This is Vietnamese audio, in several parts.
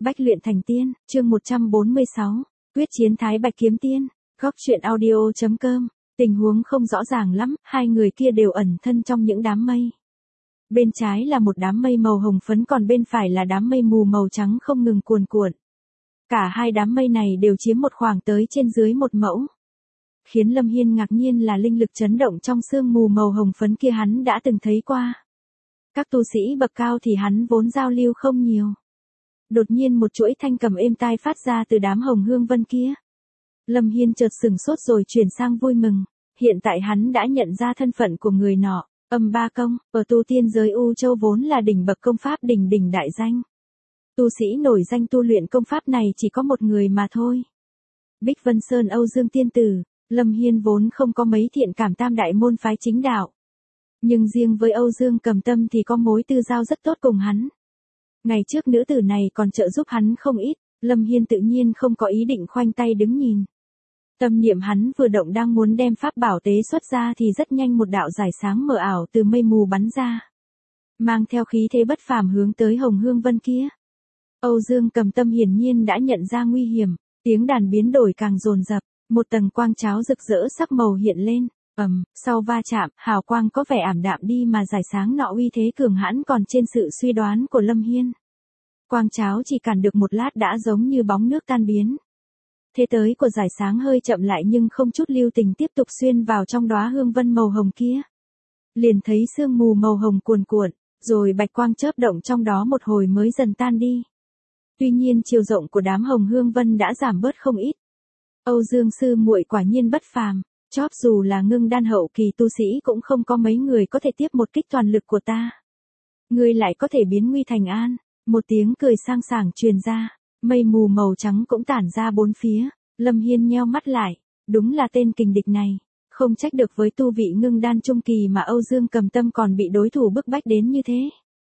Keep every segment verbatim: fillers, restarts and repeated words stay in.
Bách luyện thành tiên, chương một trăm bốn mươi sáu, quyết chiến Thái Bạch kiếm tiên, góc truyện audio.com, tình huống không rõ ràng lắm, hai người kia đều ẩn thân trong những đám mây. Bên trái là một đám mây màu hồng phấn còn bên phải là đám mây mù màu trắng không ngừng cuồn cuộn. Cả hai đám mây này đều chiếm một khoảng tới trên dưới một mẫu. Khiến Lâm Hiên ngạc nhiên là linh lực chấn động trong sương mù màu hồng phấn kia hắn đã từng thấy qua. Các tu sĩ bậc cao thì hắn vốn giao lưu không nhiều. Đột nhiên một chuỗi thanh cầm êm tai phát ra từ đám hồng hương vân kia. Lâm Hiên chợt sừng sốt rồi chuyển sang vui mừng. Hiện tại hắn đã nhận ra thân phận của người nọ. Âm ba công, ở tu tiên giới U Châu vốn là đỉnh bậc công pháp đỉnh đỉnh đại danh. Tu sĩ nổi danh tu luyện công pháp này chỉ có một người mà thôi. Bích Vân Sơn Âu Dương Tiên Tử. Lâm Hiên vốn không có mấy thiện cảm tam đại môn phái chính đạo. Nhưng riêng với Âu Dương Cầm Tâm thì có mối tư giao rất tốt cùng hắn. Ngày trước nữ tử này còn trợ giúp hắn không ít, Lâm Hiên tự nhiên không có ý định khoanh tay đứng nhìn. Tâm niệm hắn vừa động đang muốn đem pháp bảo tế xuất ra thì rất nhanh một đạo giải sáng mờ ảo từ mây mù bắn ra. Mang theo khí thế bất phàm hướng tới hồng hương vân kia. Âu Dương Cầm Tâm hiển nhiên đã nhận ra nguy hiểm, tiếng đàn biến đổi càng dồn dập, một tầng quang cháo rực rỡ sắc màu hiện lên. Ầm, sau va chạm, hào quang có vẻ ảm đạm đi mà giải sáng nọ uy thế cường hãn còn trên sự suy đoán của Lâm Hiên. Quang cháo chỉ cản được một lát đã giống như bóng nước tan biến. Thế tới của giải sáng hơi chậm lại nhưng không chút lưu tình tiếp tục xuyên vào trong đóa hương vân màu hồng kia. Liền thấy sương mù màu hồng cuồn cuộn, rồi bạch quang chớp động trong đó một hồi mới dần tan đi. Tuy nhiên chiều rộng của đám hồng hương vân đã giảm bớt không ít. Âu Dương sư muội quả nhiên bất phàm. Chóp dù là ngưng đan hậu kỳ tu sĩ cũng không có mấy người có thể tiếp một kích toàn lực của ta. Ngươi lại có thể biến nguy thành an. Một tiếng cười sang sảng truyền ra. Mây mù màu trắng cũng tản ra bốn phía. Lâm Hiên nheo mắt lại. Đúng là tên kình địch này. Không trách được với tu vị ngưng đan trung kỳ mà Âu Dương Cầm Tâm còn bị đối thủ bức bách đến như thế.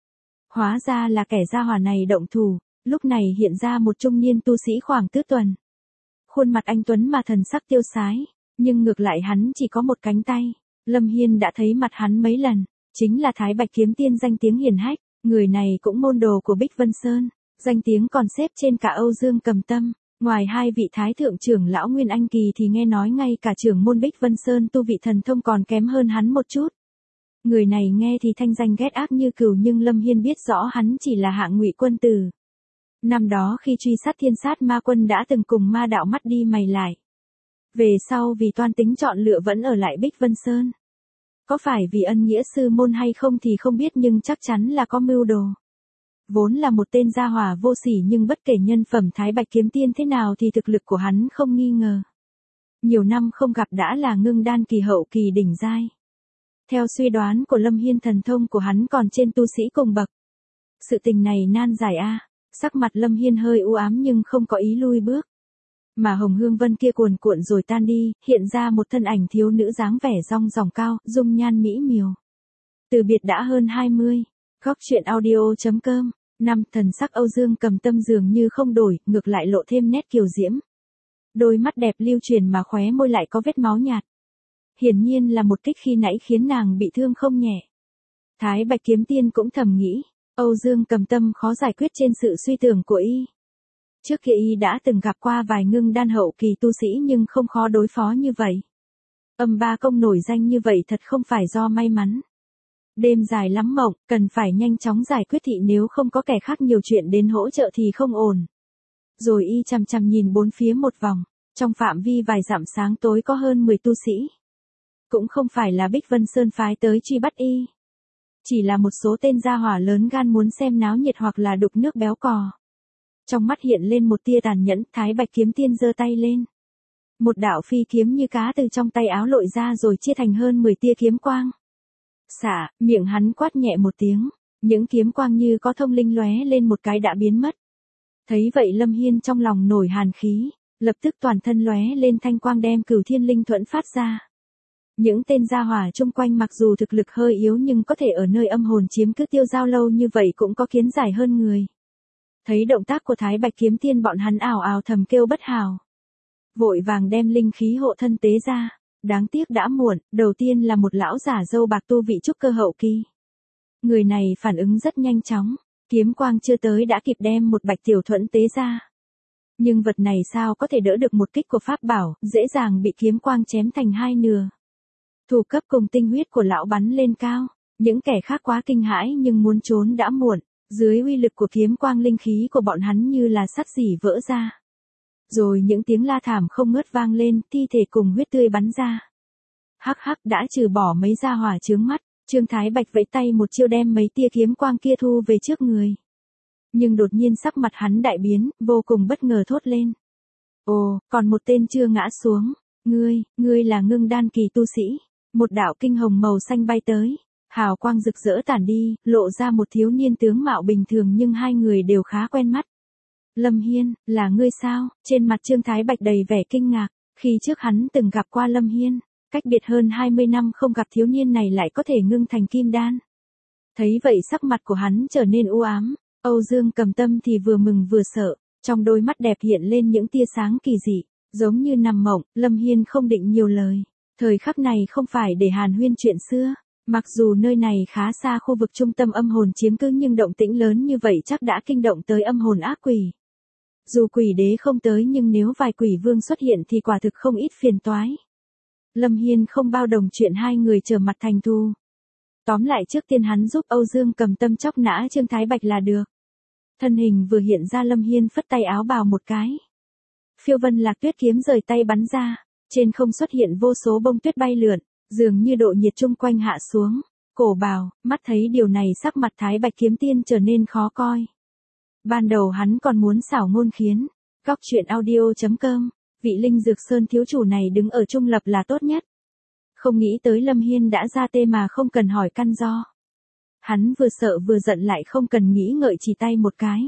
Hóa ra là kẻ gia hỏa này động thủ. Lúc này hiện ra một trung niên tu sĩ khoảng tứ tuần. Khuôn mặt anh tuấn mà thần sắc tiêu sái. Nhưng ngược lại hắn chỉ có một cánh tay. Lâm Hiên đã thấy mặt hắn mấy lần. Chính là Thái Bạch kiếm tiên danh tiếng hiển hách. Người này cũng môn đồ của Bích Vân Sơn. Danh tiếng còn xếp trên cả Âu Dương Cầm Tâm. Ngoài hai vị thái thượng trưởng lão Nguyên Anh Kỳ thì nghe nói ngay cả trưởng môn Bích Vân Sơn tu vị thần thông còn kém hơn hắn một chút. Người này nghe thì thanh danh ghét ác như cừu nhưng Lâm Hiên biết rõ hắn chỉ là hạng ngụy quân tử. Năm đó khi truy sát thiên sát ma quân đã từng cùng ma đạo mắt đi mày lại. Về sau vì toan tính chọn lựa vẫn ở lại Bích Vân Sơn. Có phải vì ân nghĩa sư môn hay không thì không biết nhưng chắc chắn là có mưu đồ. Vốn là một tên gia hỏa vô sỉ nhưng bất kể nhân phẩm Thái Bạch kiếm tiên thế nào thì thực lực của hắn không nghi ngờ. Nhiều năm không gặp đã là ngưng đan kỳ hậu kỳ đỉnh giai. Theo suy đoán của Lâm Hiên thần thông của hắn còn trên tu sĩ cùng bậc. Sự tình này nan giải a. Sắc mặt Lâm Hiên hơi u ám nhưng không có ý lui bước. Mà hồng hương vân kia cuồn cuộn rồi tan đi, hiện ra một thân ảnh thiếu nữ dáng vẻ rong ròng cao, dung nhan mỹ miều. Từ biệt đã hơn hai mươi. Góc truyện audio.com. Năm thần sắc Âu Dương Cầm Tâm dường như không đổi, ngược lại lộ thêm nét kiều diễm. Đôi mắt đẹp lưu truyền mà khóe môi lại có vết máu nhạt. Hiển nhiên là một kích khi nãy khiến nàng bị thương không nhẹ. Thái Bạch kiếm tiên cũng thầm nghĩ, Âu Dương Cầm Tâm khó giải quyết trên sự suy tưởng của y. Trước kia y đã từng gặp qua vài ngưng đan hậu kỳ tu sĩ nhưng không khó đối phó như vậy. Âm ba công nổi danh như vậy thật không phải do may mắn. Đêm dài lắm mộng, cần phải nhanh chóng giải quyết thị nếu không có kẻ khác nhiều chuyện đến hỗ trợ thì không ổn. Rồi y chằm chằm nhìn bốn phía một vòng, trong phạm vi vài dặm sáng tối có hơn mười tu sĩ. Cũng không phải là Bích Vân Sơn phái tới truy bắt y. Chỉ là một số tên gia hỏa lớn gan muốn xem náo nhiệt hoặc là đục nước béo cò. Trong mắt hiện lên một tia tàn nhẫn, Thái Bạch kiếm tiên giơ tay lên. Một đạo phi kiếm như cá từ trong tay áo lội ra rồi chia thành hơn mười tia kiếm quang. Xả, miệng hắn quát nhẹ một tiếng, những kiếm quang như có thông linh lóe lên một cái đã biến mất. Thấy vậy Lâm Hiên trong lòng nổi hàn khí, lập tức toàn thân lóe lên thanh quang đem Cửu Thiên Linh Thuẫn phát ra. Những tên gia hỏa chung quanh mặc dù thực lực hơi yếu nhưng có thể ở nơi âm hồn chiếm cứ tiêu giao lâu như vậy cũng có kiến giải hơn người. Thấy động tác của Thái Bạch kiếm tiên bọn hắn ảo ảo thầm kêu bất hảo. Vội vàng đem linh khí hộ thân tế ra. Đáng tiếc đã muộn, đầu tiên là một lão giả râu bạc tu vị trúc cơ hậu kỳ. Người này phản ứng rất nhanh chóng, Kiếm quang chưa tới đã kịp đem một bạch tiểu thuẫn tế ra. Nhưng vật này sao có thể đỡ được một kích của pháp bảo, dễ dàng bị kiếm quang chém thành hai nửa. Thủ cấp cùng tinh huyết của lão bắn lên cao, những kẻ khác quá kinh hãi nhưng muốn trốn đã muộn, dưới uy lực của kiếm quang linh khí của bọn hắn như là sắt rỉ vỡ ra. Rồi những tiếng la thảm không ngớt vang lên, thi thể cùng huyết tươi bắn ra. Hắc hắc đã trừ bỏ mấy gia hỏa chướng mắt, Trương Thái Bạch vẫy tay một chiêu đem mấy tia kiếm quang kia thu về trước người. Nhưng đột nhiên sắc mặt hắn đại biến, vô cùng bất ngờ thốt lên. Ồ, còn một tên chưa ngã xuống. Ngươi, ngươi là Ngưng Đan kỳ tu sĩ. Một đạo kinh hồng màu xanh bay tới. Hào quang rực rỡ tản đi, lộ ra một thiếu niên tướng mạo bình thường nhưng hai người đều khá quen mắt. Lâm Hiên, là ngươi sao? Trên mặt Trương Thái Bạch đầy vẻ kinh ngạc, khi trước hắn từng gặp qua Lâm Hiên, cách biệt hơn hai mươi năm không gặp thiếu niên này lại có thể ngưng thành kim đan. Thấy vậy sắc mặt của hắn trở nên u ám, Âu Dương Cầm Tâm thì vừa mừng vừa sợ, trong đôi mắt đẹp hiện lên những tia sáng kỳ dị, giống như nằm mộng. Lâm Hiên không định nhiều lời, thời khắc này không phải để hàn huyên chuyện xưa. Mặc dù nơi này khá xa khu vực trung tâm âm hồn chiếm cứ nhưng động tĩnh lớn như vậy chắc đã kinh động tới âm hồn ác quỷ. Dù quỷ đế không tới nhưng nếu vài quỷ vương xuất hiện thì quả thực không ít phiền toái. Lâm Hiên không bao đồng chuyện hai người trở mặt thành thù. Tóm lại trước tiên hắn giúp Âu Dương Cầm Tâm chóc nã Trương Thái Bạch là được. Thân hình vừa hiện ra Lâm Hiên phất tay áo bào một cái. Phiêu vân lạc tuyết kiếm rời tay bắn ra, trên không xuất hiện vô số bông tuyết bay lượn. Dường như độ nhiệt chung quanh hạ xuống, cổ bào, mắt thấy điều này sắc mặt Thái Bạch Kiếm Tiên trở nên khó coi. Ban đầu hắn còn muốn xảo ngôn khiến, góc truyện audio chấm com, vị Linh Dược Sơn thiếu chủ này đứng ở trung lập là tốt nhất. Không nghĩ tới Lâm Hiên đã ra tê mà không cần hỏi căn do. Hắn vừa sợ vừa giận lại không cần nghĩ ngợi chỉ tay một cái.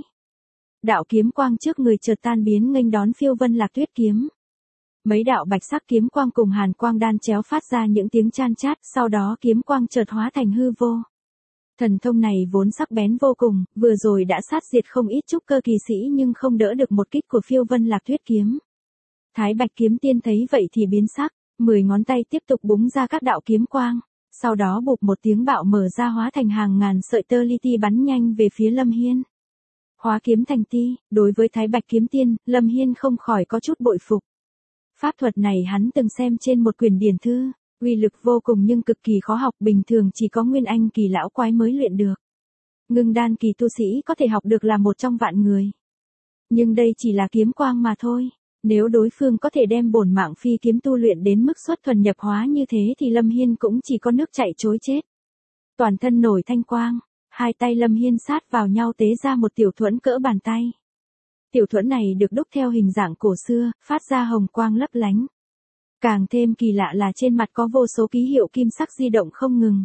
Đạo kiếm quang trước người chợt tan biến nghênh đón phiêu vân lạc tuyết kiếm. Mấy đạo bạch sắc kiếm quang cùng hàn quang đan chéo phát ra những tiếng chan chát, sau đó kiếm quang chợt hóa thành hư vô. Thần thông này vốn sắc bén vô cùng, vừa rồi đã sát diệt không ít trúc cơ kỳ sĩ nhưng không đỡ được một kích của phiêu vân lạc tuyết kiếm. Thái Bạch Kiếm Tiên thấy vậy thì biến sắc, mười ngón tay tiếp tục búng ra các đạo kiếm quang, sau đó bụp một tiếng bạo mở ra hóa thành hàng ngàn sợi tơ li ti bắn nhanh về phía Lâm Hiên. Hóa kiếm thành ti, đối với Thái Bạch Kiếm Tiên, Lâm Hiên không khỏi có chút bội phục. Pháp thuật này hắn từng xem trên một quyển điển thư, uy lực vô cùng nhưng cực kỳ khó học, bình thường chỉ có nguyên anh kỳ lão quái mới luyện được. Ngưng đan kỳ tu sĩ có thể học được là một trong vạn người. Nhưng đây chỉ là kiếm quang mà thôi, nếu đối phương có thể đem bổn mạng phi kiếm tu luyện đến mức xuất thuần nhập hóa như thế thì Lâm Hiên cũng chỉ có nước chạy trối chết. Toàn thân nổi thanh quang, hai tay Lâm Hiên sát vào nhau tế ra một tiểu thuẫn cỡ bàn tay. Tiểu thuẫn này được đúc theo hình dạng cổ xưa, phát ra hồng quang lấp lánh. Càng thêm kỳ lạ là trên mặt có vô số ký hiệu kim sắc di động không ngừng.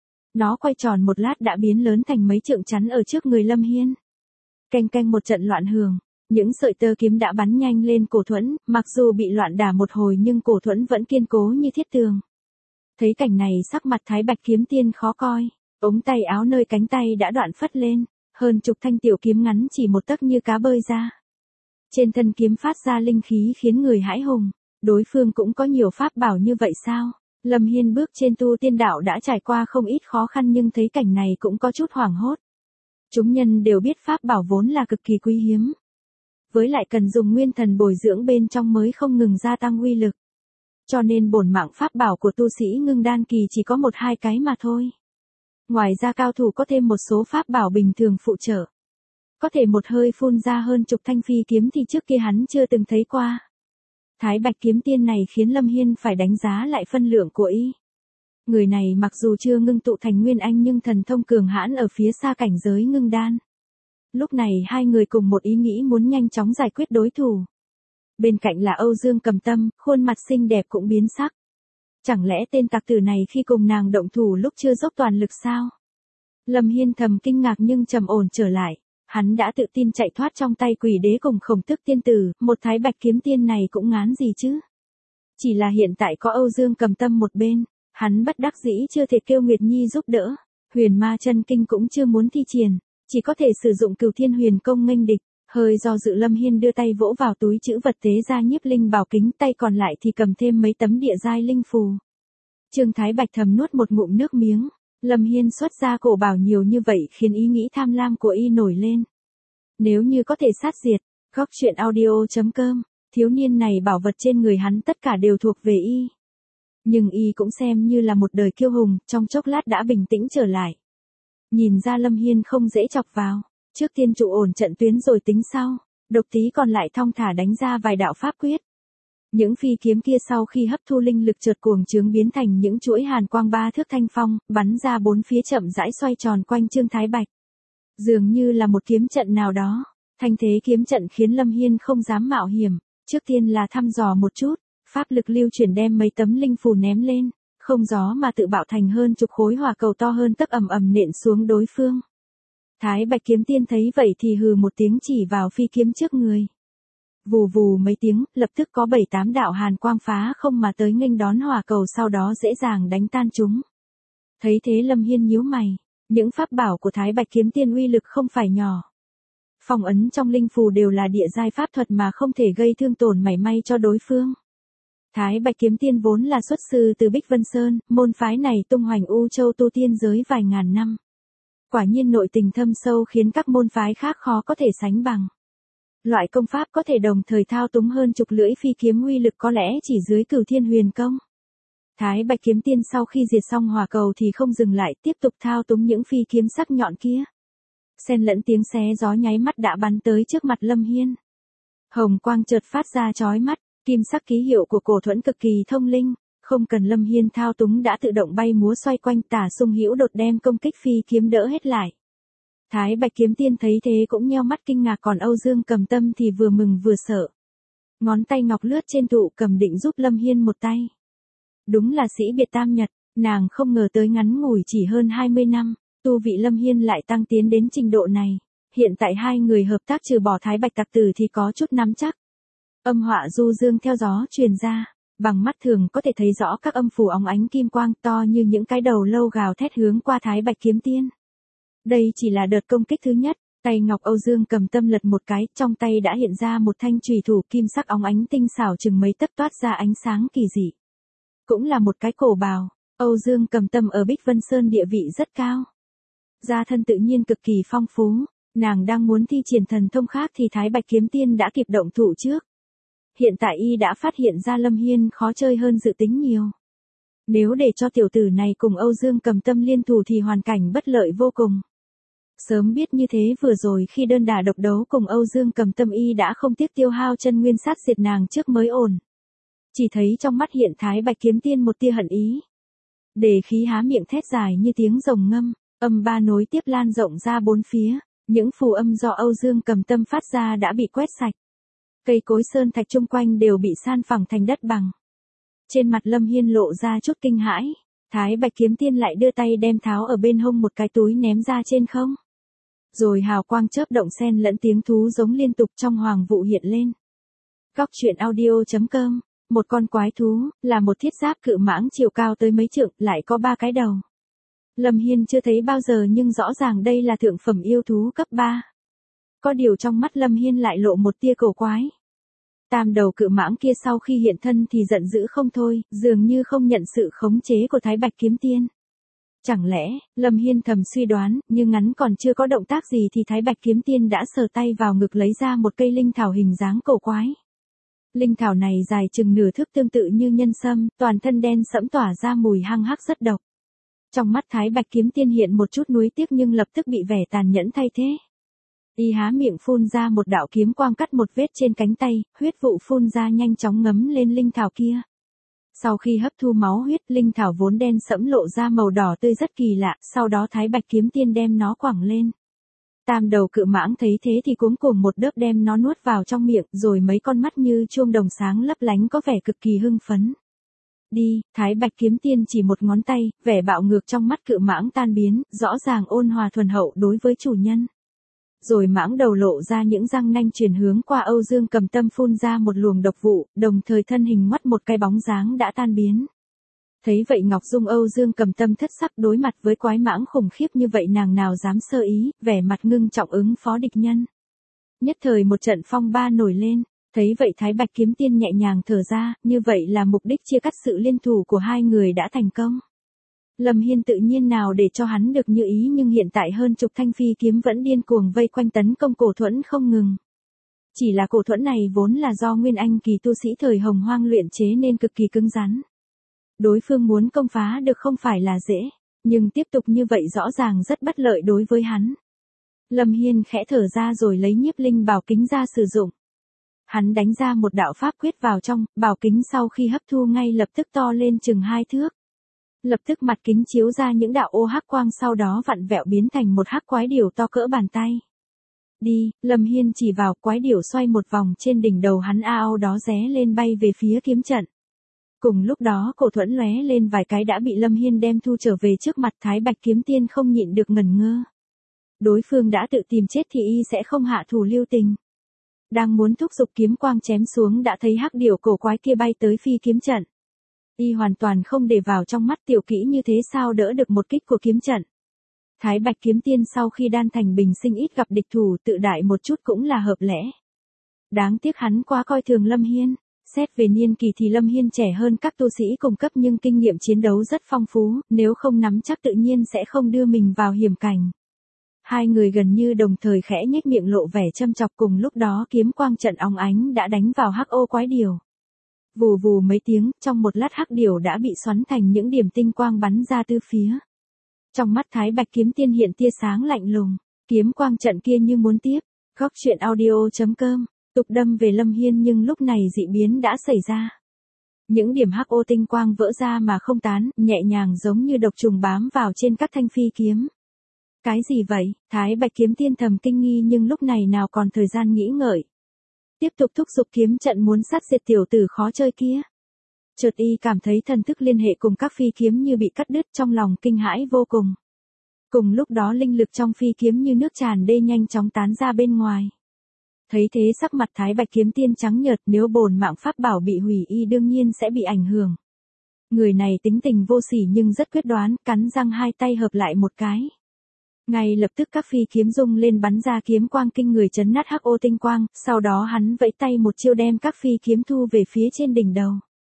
Nó quay tròn một lát đã biến lớn thành mấy trượng chắn ở trước người Lâm Hiên. Canh canh một trận loạn hưởng, những sợi tơ kiếm đã bắn nhanh lên cổ thuẫn, mặc dù bị loạn đả một hồi nhưng cổ thuẫn vẫn kiên cố như thiết tường. Thấy cảnh này sắc mặt Thái Bạch Kiếm Tiên khó coi, ống tay áo nơi cánh tay đã đoạn phất lên. Hơn chục thanh tiểu kiếm ngắn chỉ một tấc như cá bơi ra. Trên thân kiếm phát ra linh khí khiến người hãi hùng. Đối phương cũng có nhiều pháp bảo như vậy sao? Lâm Hiên bước trên tu tiên đạo đã trải qua không ít khó khăn nhưng thấy cảnh này cũng có chút hoảng hốt. Chúng nhân đều biết pháp bảo vốn là cực kỳ quý hiếm. Với lại cần dùng nguyên thần bồi dưỡng bên trong mới không ngừng gia tăng uy lực. Cho nên bổn mạng pháp bảo của tu sĩ ngưng đan kỳ chỉ có một hai cái mà thôi. Ngoài ra cao thủ có thêm một số pháp bảo bình thường phụ trợ. Có thể một hơi phun ra hơn chục thanh phi kiếm thì trước kia hắn chưa từng thấy qua. Thái Bạch Kiếm Tiên này khiến Lâm Hiên phải đánh giá lại phân lượng của y. Người này mặc dù chưa ngưng tụ thành nguyên anh nhưng thần thông cường hãn ở phía xa cảnh giới ngưng đan. Lúc này hai người cùng một ý nghĩ muốn nhanh chóng giải quyết đối thủ. Bên cạnh là Âu Dương Cầm Tâm, khuôn mặt xinh đẹp cũng biến sắc. Chẳng lẽ tên tặc tử này khi cùng nàng động thủ lúc chưa dốc toàn lực sao? Lâm Hiên thầm kinh ngạc nhưng trầm ổn trở lại. Hắn đã tự tin chạy thoát trong tay quỷ đế cùng Khổng Tức tiên tử, một Thái Bạch Kiếm Tiên này cũng ngán gì chứ? Chỉ là hiện tại có Âu Dương Cầm Tâm một bên, hắn bất đắc dĩ chưa thể kêu Nguyệt Nhi giúp đỡ, Huyền Ma Chân Kinh cũng chưa muốn thi triển, chỉ có thể sử dụng Cửu Thiên Huyền Công nghênh địch. Hơi do dự Lâm Hiên đưa tay vỗ vào túi trữ vật tế ra nhiếp linh bảo kính, tay còn lại thì cầm thêm mấy tấm địa giai linh phù. Trương Thái Bạch thầm nuốt một ngụm nước miếng, Lâm Hiên xuất ra cổ bảo nhiều như vậy khiến ý nghĩ tham lam của y nổi lên. Nếu như có thể sát diệt, góc truyện audio.com, thiếu niên này bảo vật trên người hắn tất cả đều thuộc về y. Nhưng y cũng xem như là một đời kiêu hùng, trong chốc lát đã bình tĩnh trở lại. Nhìn ra Lâm Hiên không dễ chọc vào, trước tiên trụ ổn trận tuyến rồi tính sau, Độc Tí còn lại thong thả đánh ra vài đạo pháp quyết. Những phi kiếm kia sau khi hấp thu linh lực chợt cuồng trướng biến thành những chuỗi hàn quang ba thước thanh phong, bắn ra bốn phía chậm rãi xoay tròn quanh Trương Thái Bạch. Dường như là một kiếm trận nào đó, thanh thế kiếm trận khiến Lâm Hiên không dám mạo hiểm, trước tiên là thăm dò một chút, pháp lực lưu chuyển đem mấy tấm linh phù ném lên, không gió mà tự bạo thành hơn chục khối hỏa cầu to hơn tấc ầm ầm nện xuống đối phương. Thái Bạch kiếm tiên thấy vậy thì hừ một tiếng chỉ vào phi kiếm trước người. Vù vù mấy tiếng, lập tức có bảy tám đạo hàn quang phá không mà tới nghênh đón hỏa cầu, sau đó dễ dàng đánh tan chúng. Thấy thế Lâm Hiên nhíu mày, những pháp bảo của Thái Bạch kiếm tiên uy lực không phải nhỏ. Phong ấn trong linh phù đều là địa giai pháp thuật mà không thể gây thương tổn mảy may cho đối phương. Thái Bạch kiếm tiên vốn là xuất sư từ Bích Vân Sơn, môn phái này tung hoành U Châu tu tiên giới vài ngàn năm. Quả nhiên nội tình thâm sâu khiến các môn phái khác khó có thể sánh bằng. Loại công pháp có thể đồng thời thao túng hơn chục lưỡi phi kiếm uy lực có lẽ chỉ dưới Cửu Thiên Huyền Công. Thái Bạch kiếm tiên sau khi diệt xong hỏa cầu thì không dừng lại, tiếp tục thao túng những phi kiếm sắc nhọn kia. Xen lẫn tiếng xé gió nháy mắt đã bắn tới trước mặt Lâm Hiên. Hồng quang chợt phát ra chói mắt, kim sắc ký hiệu của cổ thuẫn cực kỳ thông linh, không cần Lâm Hiên thao túng đã tự động bay múa xoay quanh, Tả Sung Hữu Đột đem công kích phi kiếm đỡ hết lại. Thái Bạch kiếm tiên thấy thế cũng nheo mắt kinh ngạc, còn Âu Dương Cầm Tâm thì vừa mừng vừa sợ. Ngón tay ngọc lướt trên tụ cầm định giúp Lâm Hiên một tay. Đúng là sĩ biệt tam nhật, nàng không ngờ tới ngắn ngủi chỉ hơn hai mươi năm, tu vị Lâm Hiên lại tăng tiến đến trình độ này. Hiện tại hai người hợp tác trừ bỏ Thái Bạch tặc tử thì có chút nắm chắc. Âm họa du dương theo gió truyền ra, bằng mắt thường có thể thấy rõ các âm phù óng ánh kim quang to như những cái đầu lâu gào thét hướng qua Thái Bạch kiếm tiên. Đây chỉ là đợt công kích thứ nhất, tay ngọc Âu Dương Cầm Tâm lật một cái, trong tay đã hiện ra một thanh chùy thủ kim sắc óng ánh tinh xảo chừng mấy tấc toát ra ánh sáng kỳ dị. Cũng là một cái cổ bào, Âu Dương Cầm Tâm ở Bích Vân Sơn địa vị rất cao. Gia thân tự nhiên cực kỳ phong phú, nàng đang muốn thi triển thần thông khác thì Thái Bạch kiếm tiên đã kịp động thủ trước. Hiện tại y đã phát hiện ra Lâm Hiên khó chơi hơn dự tính nhiều. Nếu để cho tiểu tử này cùng Âu Dương Cầm Tâm liên thủ thì hoàn cảnh bất lợi vô cùng. Sớm biết như thế vừa rồi khi đơn đả độc đấu cùng Âu Dương Cầm Tâm y đã không tiếc tiêu hao chân nguyên sát diệt nàng trước mới ổn. Chỉ thấy trong mắt hiện Thái Bạch kiếm tiên một tia hận ý. Đề khí há miệng thét dài như tiếng rồng ngâm, âm ba nối tiếp lan rộng ra bốn phía, những phù âm do Âu Dương Cầm Tâm phát ra đã bị quét sạch. Cây cối sơn thạch chung quanh đều bị san phẳng thành đất bằng. Trên mặt Lâm Hiên lộ ra chút kinh hãi, Thái Bạch kiếm tiên lại đưa tay đem tháo ở bên hông một cái túi ném ra trên không. Rồi hào quang chớp động xen lẫn tiếng thú giống liên tục trong hoàng vụ hiện lên. Góc truyện audio.com, một con quái thú, là một thiết giáp cự mãng chiều cao tới mấy trượng, lại có ba cái đầu. Lâm Hiên chưa thấy bao giờ nhưng rõ ràng đây là thượng phẩm yêu thú cấp ba. Có điều trong mắt Lâm Hiên lại lộ một tia cổ quái. Tam đầu cự mãng kia sau khi hiện thân thì giận dữ không thôi, dường như không nhận sự khống chế của Thái Bạch kiếm tiên. Chẳng lẽ, Lâm Hiên thầm suy đoán, nhưng ngắn còn chưa có động tác gì thì Thái Bạch kiếm tiên đã sờ tay vào ngực lấy ra một cây linh thảo hình dáng cổ quái. Linh thảo này dài chừng nửa thước tương tự như nhân sâm, toàn thân đen sẫm tỏa ra mùi hăng hắc rất độc. Trong mắt Thái Bạch kiếm tiên hiện một chút nuối tiếc nhưng lập tức bị vẻ tàn nhẫn thay thế. Y há miệng phun ra một đạo kiếm quang cắt một vết trên cánh tay, huyết vụ phun ra nhanh chóng ngấm lên linh thảo kia. Sau khi hấp thu máu huyết, linh thảo vốn đen sẫm lộ ra màu đỏ tươi rất kỳ lạ, sau đó Thái Bạch kiếm tiên đem nó quẳng lên. Tam đầu cự mãng thấy thế thì cuống cuồng một đớp đem nó nuốt vào trong miệng, rồi mấy con mắt như chuông đồng sáng lấp lánh có vẻ cực kỳ hưng phấn. Đi, Thái Bạch kiếm tiên chỉ một ngón tay, vẻ bạo ngược trong mắt cự mãng tan biến, rõ ràng ôn hòa thuần hậu đối với chủ nhân. Rồi mãng đầu lộ ra những răng nanh truyền hướng qua Âu Dương Cầm Tâm phun ra một luồng độc vụ, đồng thời thân hình ngoắt một cái bóng dáng đã tan biến. Thấy vậy Ngọc Dung Âu Dương Cầm Tâm thất sắc, đối mặt với quái mãng khủng khiếp như vậy nàng nào dám sơ ý, vẻ mặt ngưng trọng ứng phó địch nhân. Nhất thời một trận phong ba nổi lên, thấy vậy Thái Bạch kiếm tiên nhẹ nhàng thở ra, như vậy là mục đích chia cắt sự liên thủ của hai người đã thành công. Lâm Hiên tự nhiên nào để cho hắn được như ý, nhưng hiện tại hơn chục thanh phi kiếm vẫn điên cuồng vây quanh tấn công cổ thuẫn không ngừng. Chỉ là cổ thuẫn này vốn là do Nguyên Anh kỳ tu sĩ thời Hồng Hoang luyện chế nên cực kỳ cứng rắn. Đối phương muốn công phá được không phải là dễ, nhưng tiếp tục như vậy rõ ràng rất bất lợi đối với hắn. Lâm Hiên khẽ thở ra rồi lấy nhiếp linh bảo kính ra sử dụng. Hắn đánh ra một đạo pháp quyết vào trong, bảo kính sau khi hấp thu ngay lập tức to lên chừng hai thước. Lập tức mặt kính chiếu ra những đạo ô hắc quang, sau đó vặn vẹo biến thành một hắc quái điểu to cỡ bàn tay. Đi, Lâm Hiên chỉ vào, quái điểu xoay một vòng trên đỉnh đầu hắn, ao đó ré lên bay về phía kiếm trận. Cùng lúc đó cổ thuẫn lóe lên vài cái đã bị Lâm Hiên đem thu trở về trước mặt. Thái Bạch Kiếm Tiên không nhịn được ngẩn ngơ. Đối phương đã tự tìm chết thì y sẽ không hạ thủ lưu tình. Đang muốn thúc giục kiếm quang chém xuống đã thấy hắc điểu cổ quái kia bay tới phi kiếm trận. Y hoàn toàn không để vào trong mắt, tiểu kỹ như thế sao đỡ được một kích của kiếm trận. Thái Bạch Kiếm Tiên sau khi đan thành bình sinh ít gặp địch thủ, tự đại một chút cũng là hợp lẽ. Đáng tiếc hắn quá coi thường Lâm Hiên. Xét về niên kỳ thì Lâm Hiên trẻ hơn các tu sĩ cùng cấp nhưng kinh nghiệm chiến đấu rất phong phú, nếu không nắm chắc tự nhiên sẽ không đưa mình vào hiểm cảnh. Hai người gần như đồng thời khẽ nhếch miệng lộ vẻ châm chọc, cùng lúc đó kiếm quang trận óng ánh đã đánh vào hắc ô quái điểu. Vù vù mấy tiếng, trong một lát hắc điểu đã bị xoắn thành những điểm tinh quang bắn ra tứ phía. Trong mắt Thái Bạch Kiếm Tiên hiện tia sáng lạnh lùng, kiếm quang trận kia như muốn tiếp. Góc truyện audio chấm com tục đâm về Lâm Hiên, nhưng lúc này dị biến đã xảy ra. Những điểm hắc ô tinh quang vỡ ra mà không tán, nhẹ nhàng giống như độc trùng bám vào trên các thanh phi kiếm. Cái gì vậy? Thái Bạch Kiếm Tiên thầm kinh nghi, nhưng lúc này nào còn thời gian nghĩ ngợi. Tiếp tục thúc giục kiếm trận muốn sát diệt tiểu tử khó chơi kia. Chợt y cảm thấy thần thức liên hệ cùng các phi kiếm như bị cắt đứt, trong lòng kinh hãi vô cùng. Cùng lúc đó linh lực trong phi kiếm như nước tràn đê nhanh chóng tán ra bên ngoài. Thấy thế sắc mặt Thái Bạch Kiếm Tiên trắng nhợt, nếu bổn mạng pháp bảo bị hủy y đương nhiên sẽ bị ảnh hưởng. Người này tính tình vô sỉ nhưng rất quyết đoán, cắn răng hai tay hợp lại một cái. Ngay lập tức các phi kiếm rung lên bắn ra kiếm quang kinh người chấn nát hắc ô tinh quang, sau đó hắn vẫy tay một chiêu đem các phi kiếm thu về phía trên đỉnh đầu.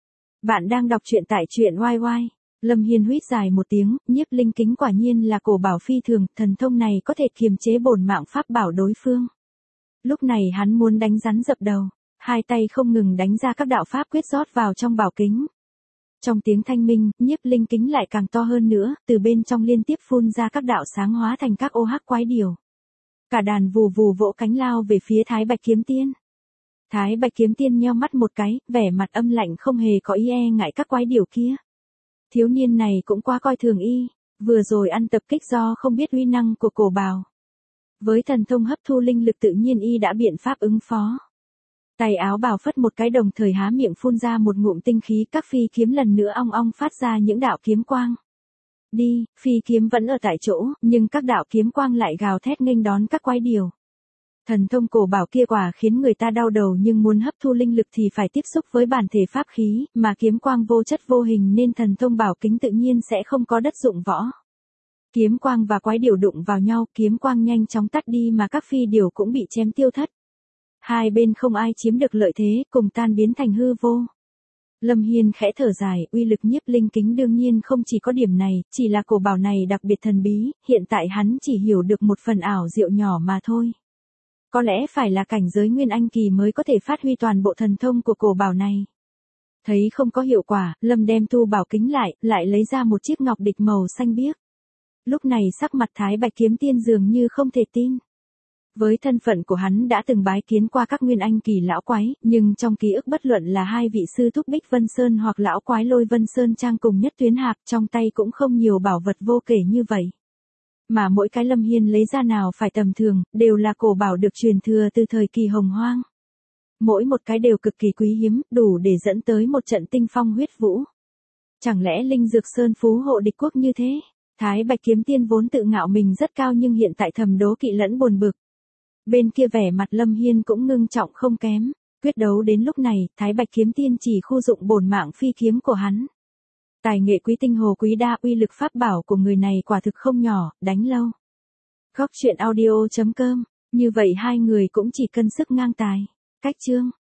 Bạn đang đọc truyện tại truyện oai oai. Lâm Hiên huýt dài một tiếng, nhiếp linh kính quả nhiên là cổ bảo phi thường, thần thông này có thể kiềm chế bổn mạng pháp bảo đối phương. Lúc này hắn muốn đánh rắn dập đầu, hai tay không ngừng đánh ra các đạo pháp quyết rót vào trong bảo kính. Trong tiếng thanh minh, nhiếp linh kính lại càng to hơn nữa, từ bên trong liên tiếp phun ra các đạo sáng hóa thành các ô hắc quái điểu. Cả đàn vù vù vỗ cánh lao về phía Thái Bạch Kiếm Tiên. Thái Bạch Kiếm Tiên nheo mắt một cái, vẻ mặt âm lạnh không hề có ý e ngại các quái điểu kia. Thiếu niên này cũng quá coi thường y, vừa rồi ăn tập kích do không biết uy năng của cổ bào. Với thần thông hấp thu linh lực tự nhiên y đã biện pháp ứng phó. Tay áo bào phất một cái, đồng thời há miệng phun ra một ngụm tinh khí, các phi kiếm lần nữa ong ong phát ra những đạo kiếm quang. Đi, phi kiếm vẫn ở tại chỗ, nhưng các đạo kiếm quang lại gào thét nghênh đón các quái điểu. Thần thông cổ bảo kia quả khiến người ta đau đầu, nhưng muốn hấp thu linh lực thì phải tiếp xúc với bản thể pháp khí, mà kiếm quang vô chất vô hình nên thần thông bảo kính tự nhiên sẽ không có đất dụng võ. Kiếm quang và quái điểu đụng vào nhau, kiếm quang nhanh chóng tắt đi mà các phi điểu cũng bị chém tiêu thất. Hai bên không ai chiếm được lợi thế, cùng tan biến thành hư vô. Lâm Hiên khẽ thở dài, uy lực nhiếp linh kính đương nhiên không chỉ có điểm này, chỉ là cổ bảo này đặc biệt thần bí, hiện tại hắn chỉ hiểu được một phần ảo diệu nhỏ mà thôi. Có lẽ phải là cảnh giới Nguyên Anh kỳ mới có thể phát huy toàn bộ thần thông của cổ bảo này. Thấy không có hiệu quả, Lâm đem tu bảo kính lại, lại lấy ra một chiếc ngọc địch màu xanh biếc. Lúc này sắc mặt Thái Bạch Kiếm Tiên dường như không thể tin. Với thân phận của hắn đã từng bái kiến qua các Nguyên Anh kỳ lão quái, nhưng trong ký ức bất luận là hai vị sư thúc Bích Vân Sơn hoặc lão quái Lôi Vân Sơn Trang cùng Nhất Tuyến Hạc, trong tay cũng không nhiều bảo vật vô kể như vậy. Mà mỗi cái Lâm Hiên lấy ra nào phải tầm thường, đều là cổ bảo được truyền thừa từ thời kỳ Hồng Hoang. Mỗi một cái đều cực kỳ quý hiếm, đủ để dẫn tới một trận tinh phong huyết vũ. Chẳng lẽ Linh Dược Sơn phú hộ địch quốc như thế? Thái Bạch Kiếm Tiên vốn tự ngạo mình rất cao nhưng hiện tại thầm đố kỵ lẫn buồn bực. Bên kia vẻ mặt Lâm Hiên cũng ngưng trọng không kém. Quyết đấu đến lúc này, Thái Bạch Kiếm Tiên chỉ khu dụng bổn mạng phi kiếm của hắn. Tài nghệ quý tinh hồ quý đa, uy lực pháp bảo của người này quả thực không nhỏ, đánh lâu. Góc truyện audio chấm com, như vậy hai người cũng chỉ cân sức ngang tài. Cách chương